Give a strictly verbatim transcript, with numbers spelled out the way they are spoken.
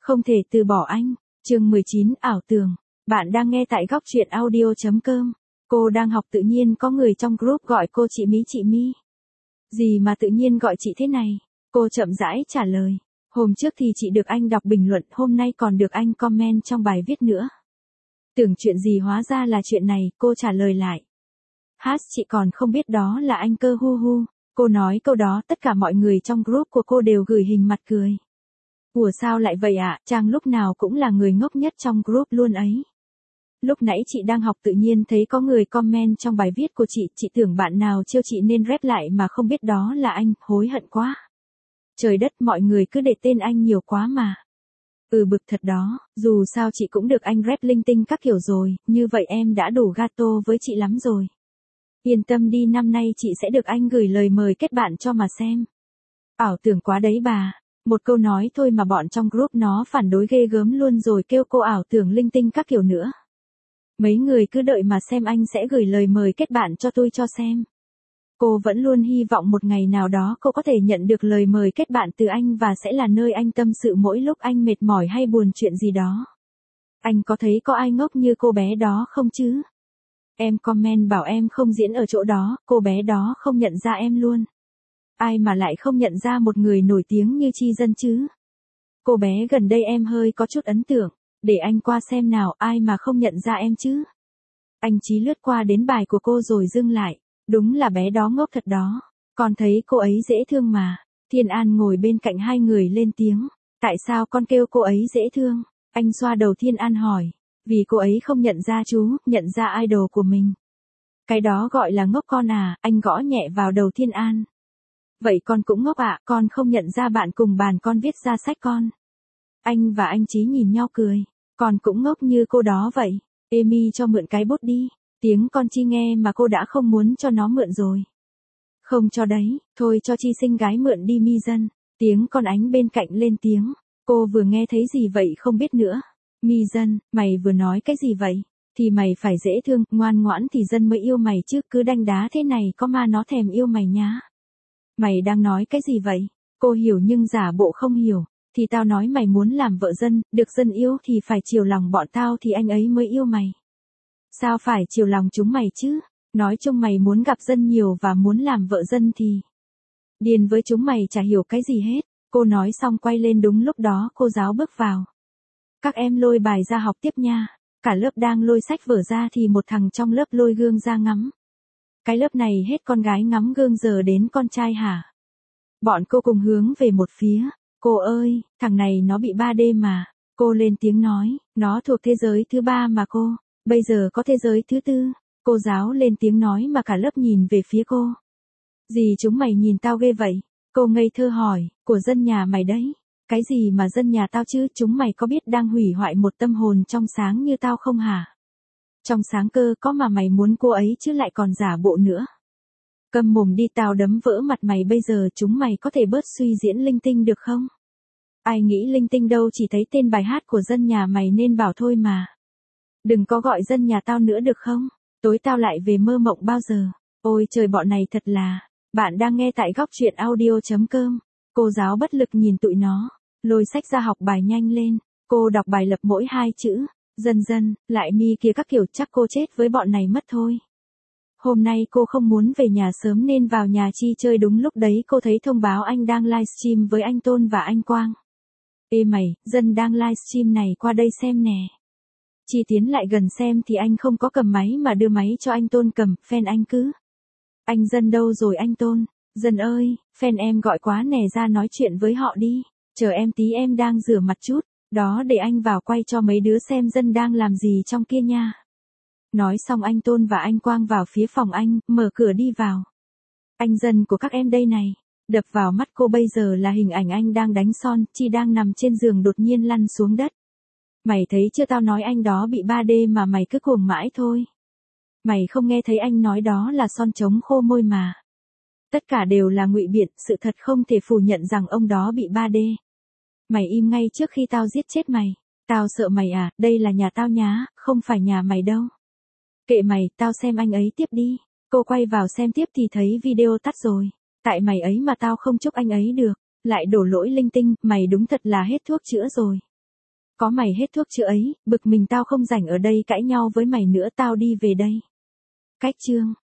Không thể từ bỏ anh. Chương mười chín ảo tưởng. Bạn đang nghe tại góc truyện audio.com. Cô đang học tự nhiên có người trong group gọi cô chị Mí chị Mi. Gì mà tự nhiên gọi chị thế này? Cô chậm rãi trả lời. Hôm trước thì chị được anh đọc bình luận, hôm nay còn được anh comment trong bài viết nữa. Tưởng chuyện gì hóa ra là chuyện này, cô trả lời lại. Hát chị còn không biết đó là anh cơ hu hu. Cô nói câu đó tất cả mọi người trong group của cô đều gửi hình mặt cười. Ủa sao lại vậy ạ, à? Trang lúc nào cũng là người ngốc nhất trong group luôn ấy. Lúc nãy chị đang học tự nhiên thấy có người comment trong bài viết của chị, chị tưởng bạn nào trêu chị nên rep lại mà không biết đó là anh, hối hận quá. Trời đất, mọi người cứ để tên anh nhiều quá mà. Ừ bực thật đó, dù sao chị cũng được anh rep linh tinh các kiểu rồi, như vậy em đã đủ gato với chị lắm rồi. Yên tâm đi, năm nay chị sẽ được anh gửi lời mời kết bạn cho mà xem. Ảo tưởng quá đấy bà. Một câu nói thôi mà bọn trong group nó phản đối ghê gớm luôn rồi kêu cô ảo tưởng linh tinh các kiểu nữa. Mấy người cứ đợi mà xem anh sẽ gửi lời mời kết bạn cho tôi cho xem. Cô vẫn luôn hy vọng một ngày nào đó cô có thể nhận được lời mời kết bạn từ anh và sẽ là nơi anh tâm sự mỗi lúc anh mệt mỏi hay buồn chuyện gì đó. Anh có thấy có ai ngốc như cô bé đó không chứ? Em comment bảo em không diễn ở chỗ đó, cô bé đó không nhận ra em luôn. Ai mà lại không nhận ra một người nổi tiếng như Chi Dân chứ? Cô bé gần đây em hơi có chút ấn tượng, để anh qua xem nào, ai mà không nhận ra em chứ? Anh Chí lướt qua đến bài của cô rồi dừng lại, đúng là bé đó ngốc thật đó, con thấy cô ấy dễ thương mà. Thiên An ngồi bên cạnh hai người lên tiếng, tại sao con kêu cô ấy dễ thương? Anh xoa đầu Thiên An hỏi, vì cô ấy không nhận ra chú, nhận ra idol của mình. Cái đó gọi là ngốc con à, anh gõ nhẹ vào đầu Thiên An. Vậy con cũng ngốc ạ, à, con không nhận ra bạn cùng bàn con viết ra sách con. Anh và anh Chí nhìn nhau cười, con cũng ngốc như cô đó vậy. Amy cho mượn cái bút đi, tiếng con Chi nghe mà cô đã không muốn cho nó mượn rồi. Không cho đấy, thôi cho Chi xinh gái mượn đi Mi Dân, tiếng con Ánh bên cạnh lên tiếng, cô vừa nghe thấy gì vậy không biết nữa. Mi Dân, mày vừa nói cái gì vậy? Thì mày phải dễ thương, ngoan ngoãn thì Dân mới yêu mày chứ, cứ đanh đá thế này có ma nó thèm yêu mày nhá. Mày đang nói cái gì vậy? Cô hiểu nhưng giả bộ không hiểu. Thì tao nói mày muốn làm vợ Dân, được Dân yêu thì phải chiều lòng bọn tao thì anh ấy mới yêu mày. Sao phải chiều lòng chúng mày chứ? Nói chung mày muốn gặp Dân nhiều và muốn làm vợ Dân thì điên với chúng mày chả hiểu cái gì hết. Cô nói xong quay lên, đúng lúc đó cô giáo bước vào. Các em lôi bài ra học tiếp nha. Cả lớp đang lôi sách vở ra thì một thằng trong lớp lôi gương ra ngắm. Cái lớp này hết con gái ngắm gương giờ đến con trai hả? Bọn cô cùng hướng về một phía. Cô ơi, thằng này nó bị ba D mà. Cô lên tiếng nói, nó thuộc thế giới thứ ba mà cô. Bây giờ có thế giới thứ tư. Cô giáo lên tiếng nói mà cả lớp nhìn về phía cô. Gì chúng mày nhìn tao ghê vậy? Cô ngây thơ hỏi, của Dân nhà mày đấy. Cái gì mà Dân nhà tao chứ, chúng mày có biết đang hủy hoại một tâm hồn trong sáng như tao không hả? Trong sáng cơ có mà mày muốn cô ấy chứ lại còn giả bộ nữa. Câm mồm đi, tao đấm vỡ mặt mày bây giờ. Chúng mày có thể bớt suy diễn linh tinh được không? Ai nghĩ linh tinh đâu, chỉ thấy tên bài hát của Dân nhà mày nên bảo thôi mà. Đừng có gọi Dân nhà tao nữa được không? Tối tao lại về mơ mộng bao giờ. Ôi trời, bọn này thật là. Bạn đang nghe tại góc truyện audio.com. Cô giáo bất lực nhìn tụi nó, lôi sách ra học bài nhanh lên. Cô đọc bài lập mỗi hai chữ. Dân Dân, lại Mi kia các kiểu, chắc cô chết với bọn này mất thôi. Hôm nay cô không muốn về nhà sớm nên vào nhà Chi chơi, đúng lúc đấy cô thấy thông báo anh đang livestream với anh Tôn và anh Quang. Ê mày, Dân đang livestream này, qua đây xem nè. Chi tiến lại gần xem thì anh không có cầm máy mà đưa máy cho anh Tôn cầm, fan anh cứ. Anh Dân đâu rồi anh Tôn? Dân ơi, fan em gọi quá nè, ra nói chuyện với họ đi. Chờ em tí, em đang rửa mặt chút. Đó, để anh vào quay cho mấy đứa xem Dân đang làm gì trong kia nha. Nói xong anh Tôn và anh Quang vào phía phòng anh, mở cửa đi vào. Anh Dân của các em đây này. Đập vào mắt cô bây giờ là hình ảnh anh đang đánh son, Chi đang nằm trên giường đột nhiên lăn xuống đất. Mày thấy chưa, tao nói anh đó bị ba D mà mày cứ cuồng mãi thôi. Mày không nghe thấy anh nói đó là son chống khô môi mà. Tất cả đều là ngụy biện, sự thật không thể phủ nhận rằng ông đó bị ba D. Mày im ngay trước khi tao giết chết mày. Tao sợ mày à, đây là nhà tao nhá, không phải nhà mày đâu. Kệ mày, tao xem anh ấy tiếp đi. Cô quay vào xem tiếp thì thấy video tắt rồi. Tại mày ấy mà tao không chúc anh ấy được. Lại đổ lỗi linh tinh, mày đúng thật là hết thuốc chữa rồi. Có mày hết thuốc chữa ấy, bực mình tao không rảnh ở đây cãi nhau với mày nữa, tao đi về đây. Cách chương.